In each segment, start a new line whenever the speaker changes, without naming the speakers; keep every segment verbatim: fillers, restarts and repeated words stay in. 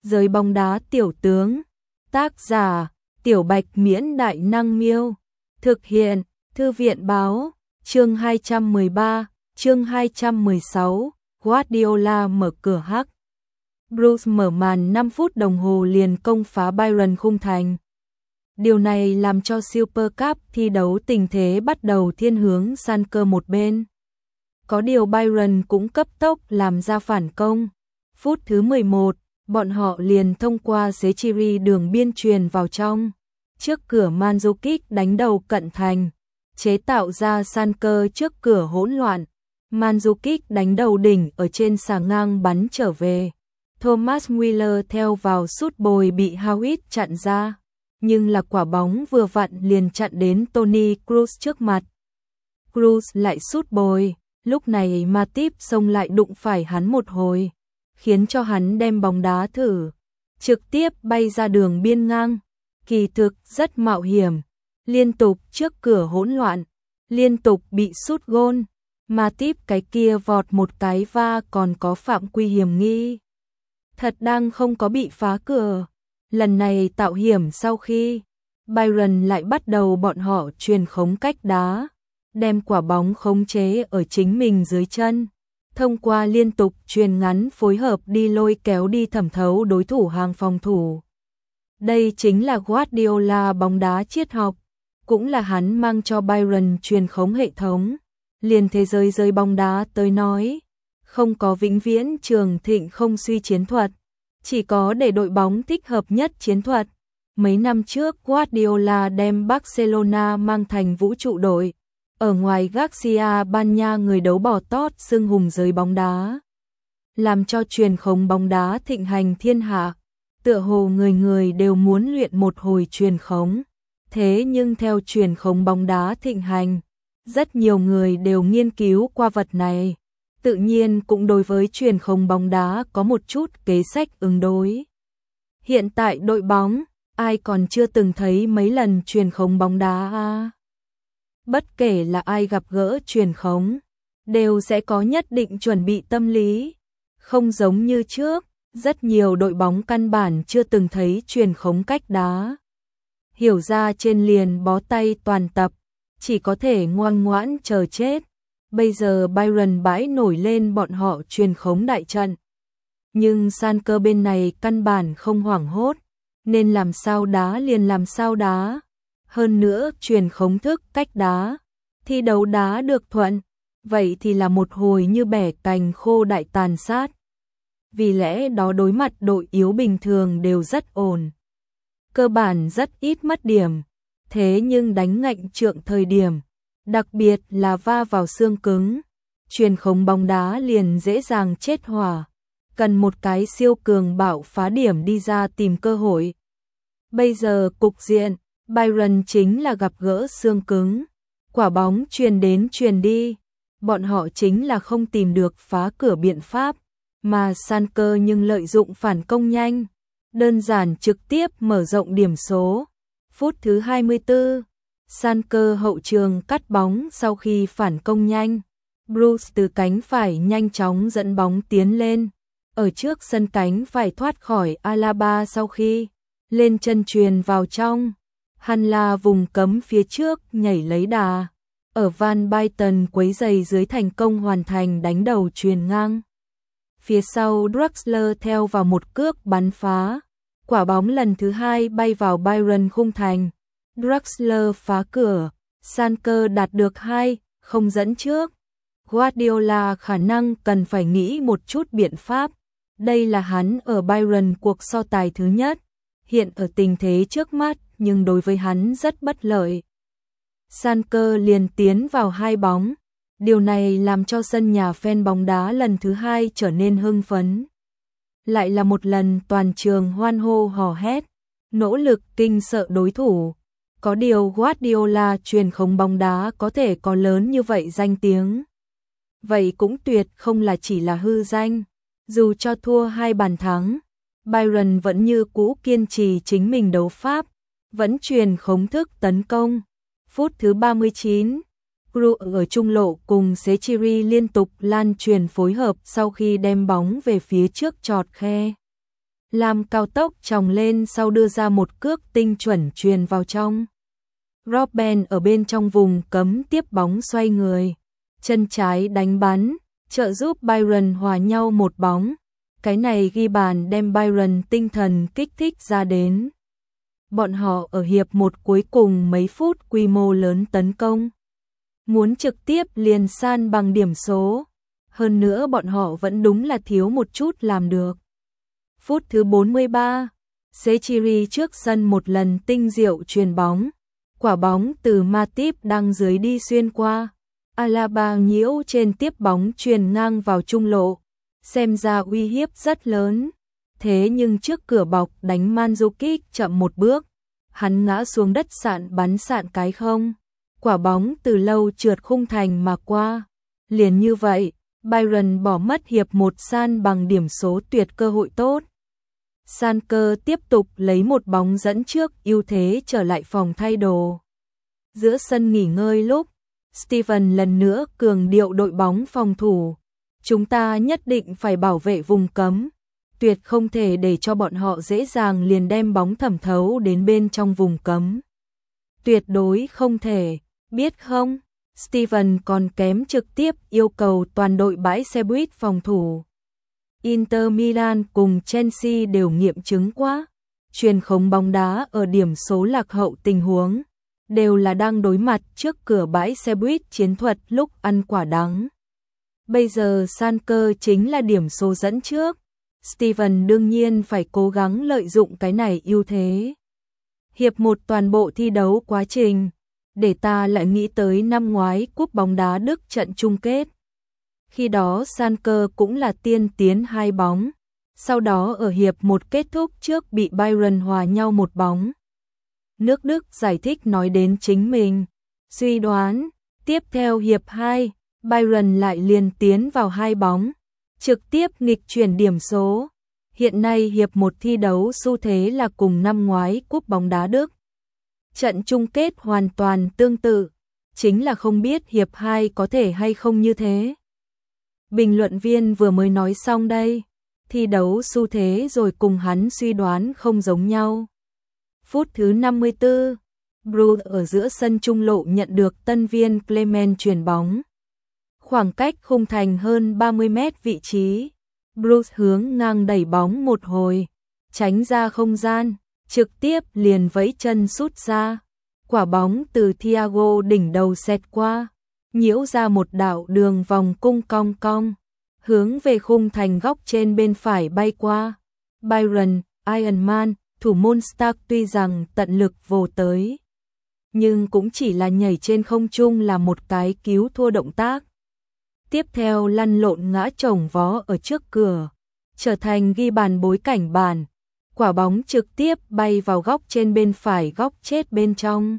Giới bóng đá tiểu tướng. Tác giả: Tiểu Bạch Miễn Đại Năng Miêu. Thực hiện: Thư viện Báo. Chương hai trăm mười ba, chương hai trăm mười sáu, Guardiola mở cửa hắc. Bruce mở màn năm phút đồng hồ liền công phá Bayern khung thành. Điều này làm cho Super Cup thi đấu tình thế bắt đầu thiên hướng san cơ một bên. Có điều Bayern cũng cấp tốc làm ra phản công. Phút thứ mười một, bọn họ liền thông qua Shaqiri đường biên truyền vào trong. Trước cửa Mandzukic đánh đầu cận thành, chế tạo ra san cơ trước cửa hỗn loạn. Mandzukic đánh đầu đỉnh ở trên xà ngang bắn trở về. Thomas Müller theo vào sút bồi bị Howitt chặn ra, nhưng là quả bóng vừa vặn liền chặn đến Toni Kroos trước mặt. Kroos lại sút bồi, lúc này Matip xông lại đụng phải hắn một hồi, khiến cho hắn đem bóng đá thử, trực tiếp bay ra đường biên ngang. Kỳ thực rất mạo hiểm, liên tục trước cửa hỗn loạn, liên tục bị sút gôn. Matip cái kia vọt một cái va còn có phạm quy hiểm nghi. Thật đang không có bị phá cửa. Lần này tạo hiểm sau khi Bayern lại bắt đầu bọn họ truyền khống cách đá, đem quả bóng khống chế ở chính mình dưới chân, thông qua liên tục truyền ngắn phối hợp đi lôi kéo đi thẩm thấu đối thủ hàng phòng thủ. Đây chính là Guardiola bóng đá triết học, cũng là hắn mang cho Bayern truyền khống hệ thống. Liền thế giới giới bóng đá tới nói, không có vĩnh viễn trường thịnh không suy chiến thuật, chỉ có để đội bóng thích hợp nhất chiến thuật. Mấy năm trước Guardiola đem Barcelona mang thành vũ trụ đội, ở ngoài Garcia Ban Nha người đấu bỏ tót xưng hùng giới bóng đá, làm cho truyền khống bóng đá thịnh hành thiên hạ, tựa hồ người người đều muốn luyện một hồi truyền khống. Thế nhưng theo truyền khống bóng đá thịnh hành, rất nhiều người đều nghiên cứu qua vật này, tự nhiên cũng đối với truyền khống bóng đá có một chút kế sách ứng đối. Hiện tại đội bóng, ai còn chưa từng thấy mấy lần truyền khống bóng đá à? Bất kể là ai gặp gỡ truyền khống, đều sẽ có nhất định chuẩn bị tâm lý. Không giống như trước, rất nhiều đội bóng căn bản chưa từng thấy truyền khống cách đá. Hiểu ra trên liền bó tay toàn tập, chỉ có thể ngoan ngoãn chờ chết. Bây giờ Bayern bãi nổi lên bọn họ truyền khống đại trận. Nhưng san cơ bên này căn bản không hoảng hốt, nên làm sao đá liền làm sao đá. Hơn nữa truyền khống thức cách đá, thi đấu đá được thuận, vậy thì là một hồi như bẻ cành khô đại tàn sát. Vì lẽ đó đối mặt đội yếu bình thường đều rất ổn, cơ bản rất ít mất điểm. Thế nhưng đánh ngạnh trượng thời điểm, đặc biệt là va vào xương cứng, truyền khống bóng đá liền dễ dàng chết hỏa, cần một cái siêu cường bạo phá điểm đi ra tìm cơ hội. Bây giờ cục diện, Bayern chính là gặp gỡ xương cứng, quả bóng truyền đến truyền đi, bọn họ chính là không tìm được phá cửa biện pháp, mà san cơ nhưng lợi dụng phản công nhanh, đơn giản trực tiếp mở rộng điểm số. Phút thứ hai mươi tư, san cơ hậu trường cắt bóng sau khi phản công nhanh. Bruce từ cánh phải nhanh chóng dẫn bóng tiến lên. Ở trước sân cánh phải thoát khỏi Alaba sau khi lên chân truyền vào trong. Hắn là vùng cấm phía trước nhảy lấy đà. Ở Van Basten quấy giày dưới thành công hoàn thành đánh đầu truyền ngang. Phía sau Draxler theo vào một cước bắn phá. Quả bóng lần thứ hai bay vào Bayern khung thành. Draxler phá cửa, san cơ đạt được hai không dẫn trước. Guardiola khả năng cần phải nghĩ một chút biện pháp. Đây là hắn ở Bayern cuộc so tài thứ nhất, hiện ở tình thế trước mắt nhưng đối với hắn rất bất lợi. San cơ liền tiến vào hai bóng, điều này làm cho sân nhà fan bóng đá lần thứ hai trở nên hưng phấn. Lại là một lần toàn trường hoan hô hò hét, nỗ lực kinh sợ đối thủ. Có điều Guardiola truyền khống bóng đá có thể có lớn như vậy danh tiếng. Vậy cũng tuyệt không là chỉ là hư danh. Dù cho thua hai bàn thắng, Bayern vẫn như cũ kiên trì chính mình đấu pháp, vẫn truyền khống thức tấn công. Phút thứ ba mươi chín, Kroos ở trung lộ cùng Shaqiri liên tục lan truyền phối hợp sau khi đem bóng về phía trước chọt khe. làm cao tốc tròng lên sau đưa ra một cước tinh chuẩn truyền vào trong. Robben ở bên trong vùng cấm tiếp bóng xoay người, chân trái đánh bắn, trợ giúp Bayern hòa nhau một bóng. Cái này ghi bàn đem Bayern tinh thần kích thích ra đến. Bọn họ ở hiệp một cuối cùng mấy phút quy mô lớn tấn công, muốn trực tiếp liền san bằng điểm số. Hơn nữa bọn họ vẫn đúng là thiếu một chút làm được. Phút thứ bốn mươi ba, Shaqiri trước sân một lần tinh diệu chuyền bóng. Quả bóng từ Matip đang dưới đi xuyên qua. Alaba nhiễu trên tiếp bóng truyền ngang vào trung lộ. Xem ra uy hiếp rất lớn. Thế nhưng trước cửa bọc đánh Mandzukic chậm một bước. Hắn ngã xuống đất sạn bắn sạn cái không. Quả bóng từ lâu trượt khung thành mà qua. Liền như vậy, Bayern bỏ mất hiệp một san bằng điểm số tuyệt cơ hội tốt. Schalke tiếp tục lấy một bóng dẫn trước ưu thế trở lại phòng thay đồ. Giữa sân nghỉ ngơi lúc, Steven lần nữa cường điệu đội bóng phòng thủ. Chúng ta nhất định phải bảo vệ vùng cấm. Tuyệt không thể để cho bọn họ dễ dàng liền đem bóng thẩm thấu đến bên trong vùng cấm. Tuyệt đối không thể, biết không? Steven còn kém trực tiếp yêu cầu toàn đội bãi xe buýt phòng thủ. Inter Milan cùng Chelsea đều nghiệm chứng quá. Truyền khống bóng đá ở điểm số lạc hậu tình huống. Đều là đang đối mặt trước cửa bãi xe buýt chiến thuật lúc ăn quả đắng. Bây giờ Schalke chính là điểm số dẫn trước. Steven đương nhiên phải cố gắng lợi dụng cái này ưu thế. Hiệp một toàn bộ thi đấu quá trình. Để ta lại nghĩ tới năm ngoái cúp bóng đá Đức trận chung kết. Khi đó Schalke cũng là tiên tiến hai bóng. Sau đó ở hiệp một kết thúc trước bị Bayern hòa nhau một bóng. Nước Đức giải thích nói đến chính mình. Suy đoán, tiếp theo hiệp hai, Bayern lại liền tiến vào hai bóng. Trực tiếp nghịch chuyển điểm số. Hiện nay hiệp một thi đấu xu thế là cùng năm ngoái cúp bóng đá Đức. Trận chung kết hoàn toàn tương tự, chính là không biết hiệp hai có thể hay không như thế. Bình luận viên vừa mới nói xong đây, thi đấu xu thế rồi cùng hắn suy đoán không giống nhau. Phút thứ năm mươi tư, Bruce ở giữa sân trung lộ nhận được tân viên Clement chuyền bóng. Khoảng cách khung thành hơn ba mươi mét vị trí, Bruce hướng ngang đẩy bóng một hồi, tránh ra không gian, trực tiếp liền vẫy chân sút ra. Quả bóng từ Thiago đỉnh đầu xẹt qua, nhiễu ra một đạo đường vòng cung cong cong, hướng về khung thành góc trên bên phải bay qua. Bayern, Iron Man, thủ môn Stark tuy rằng tận lực vồ tới, nhưng cũng chỉ là nhảy trên không trung là một cái cứu thua động tác. Tiếp theo lăn lộn ngã chồng vó ở trước cửa, trở thành ghi bàn bối cảnh bàn. Quả bóng trực tiếp bay vào góc trên bên phải góc chết bên trong.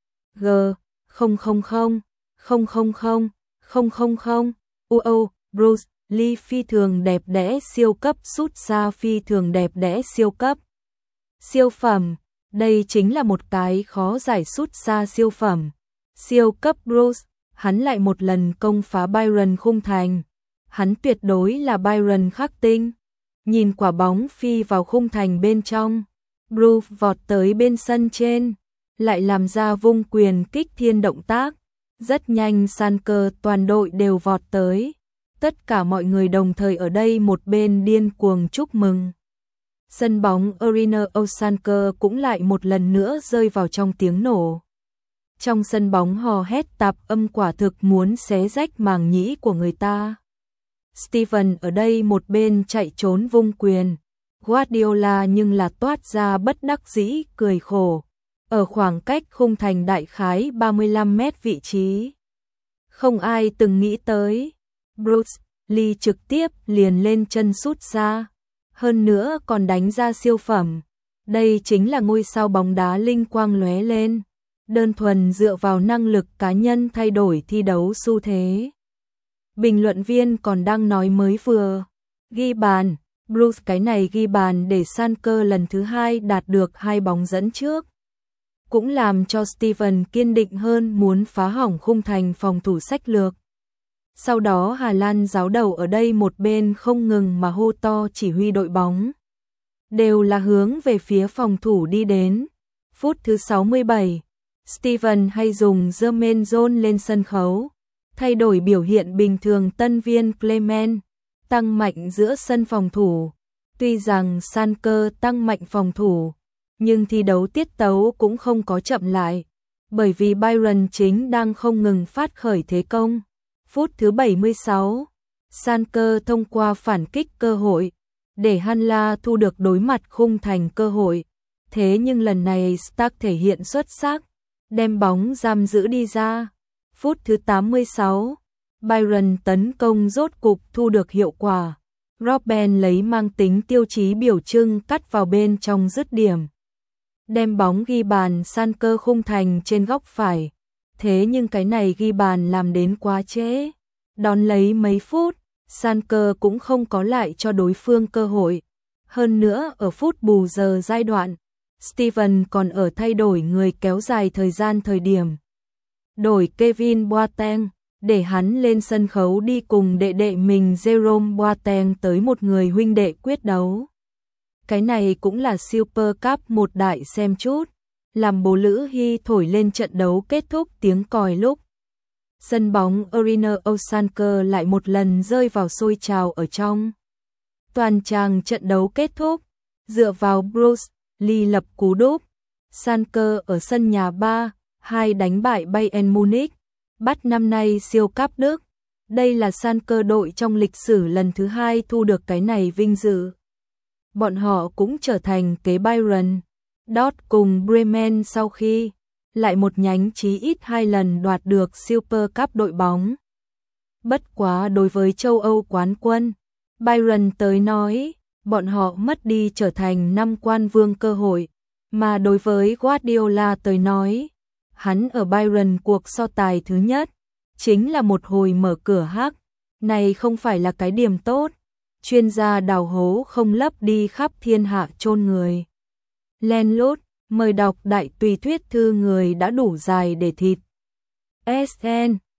G không không không không không không không không không Uo Bruce Lee phi thường đẹp đẽ siêu cấp sút xa phi thường đẹp đẽ siêu cấp. Siêu phẩm, đây chính là một cái khó giải sút xa siêu phẩm. Siêu cấp Bruce, hắn lại một lần công phá Bayern khung thành. Hắn tuyệt đối là Bayern khắc tinh. Nhìn quả bóng phi vào khung thành bên trong, Bruce vọt tới bên sân trên, lại làm ra vung quyền kích thiên động tác. Rất nhanh Schalke toàn đội đều vọt tới. Tất cả mọi người đồng thời ở đây một bên điên cuồng chúc mừng. Sân bóng Arena of Schalke cũng lại một lần nữa rơi vào trong tiếng nổ. Trong sân bóng hò hét tạp âm quả thực muốn xé rách màng nhĩ của người ta. Steven ở đây một bên chạy trốn vung quyền. Guardiola nhưng là toát ra bất đắc dĩ cười khổ. Ở khoảng cách khung thành đại khái ba mươi lăm mét vị trí. Không ai từng nghĩ tới. Bruce Lee trực tiếp liền lên chân sút ra. Hơn nữa còn đánh ra siêu phẩm. Đây chính là ngôi sao bóng đá linh quang lóe lên. Đơn thuần dựa vào năng lực cá nhân thay đổi thi đấu xu thế. Bình luận viên còn đang nói mới vừa. Ghi bàn. Bruce cái này ghi bàn để Schalke lần thứ hai đạt được hai bóng dẫn trước. Cũng làm cho Steven kiên định hơn muốn phá hỏng khung thành phòng thủ sách lược. Sau đó Hà Lan giáo đầu ở đây một bên không ngừng mà hô to chỉ huy đội bóng. đều là hướng về phía phòng thủ đi đến. Phút thứ sáu mươi bảy, Steven hay dùng Jermaine Jones lên sân khấu, thay đổi biểu hiện bình thường tân viên Clement, tăng mạnh giữa sân phòng thủ. Tuy rằng Sanker tăng mạnh phòng thủ, nhưng thi đấu tiết tấu cũng không có chậm lại, bởi vì Bayern chính đang không ngừng phát khởi thế công. Phút thứ bảy mươi sáu, Sanker thông qua phản kích cơ hội, để Hanla thu được đối mặt khung thành cơ hội. Thế nhưng lần này Stark thể hiện xuất sắc, đem bóng giam giữ đi ra. Phút thứ tám mươi sáu, Bayern tấn công rốt cục thu được hiệu quả. Robben lấy mang tính tiêu chí biểu trưng cắt vào bên trong dứt điểm, đem bóng ghi bàn Sanker khung thành trên góc phải. Thế nhưng cái này ghi bàn làm đến quá trễ. Đón lấy mấy phút, Sanker cũng không có lại cho đối phương cơ hội. Hơn nữa ở phút bù giờ giai đoạn, Steven còn ở thay đổi người kéo dài thời gian thời điểm. Đổi Kevin Boateng, để hắn lên sân khấu đi cùng đệ đệ mình Jerome Boateng tới một người huynh đệ quyết đấu. Cái này cũng là Super Cup một đại xem chút, làm bố Lữ Hy thổi lên trận đấu kết thúc tiếng còi lúc. Sân bóng Arena Osanker lại một lần rơi vào sôi trào ở trong. Toàn tràng trận đấu kết thúc, dựa vào Bruce Lee lập cú đúp, Sanker ở sân nhà ba hai đánh bại Bayern Munich, bắt năm nay siêu cúp Đức. Đây là Sanker đội trong lịch sử lần thứ hai thu được cái này vinh dự. Bọn họ cũng trở thành kế Bayern, Dort cùng Bremen sau khi lại một nhánh chí ít hai lần đoạt được Super Cup đội bóng. Bất quá đối với châu Âu quán quân, Bayern tới nói, bọn họ mất đi trở thành năm quan vương cơ hội, mà đối với Guardiola tới nói, hắn ở Bayern cuộc so tài thứ nhất, chính là một hồi mở cửa hắc, này không phải là cái điểm tốt, chuyên gia đào hố không lấp đi khắp thiên hạ chôn người. Len lút, mời đọc đại tùy thuyết thư người đã đủ dài để thịt. ét en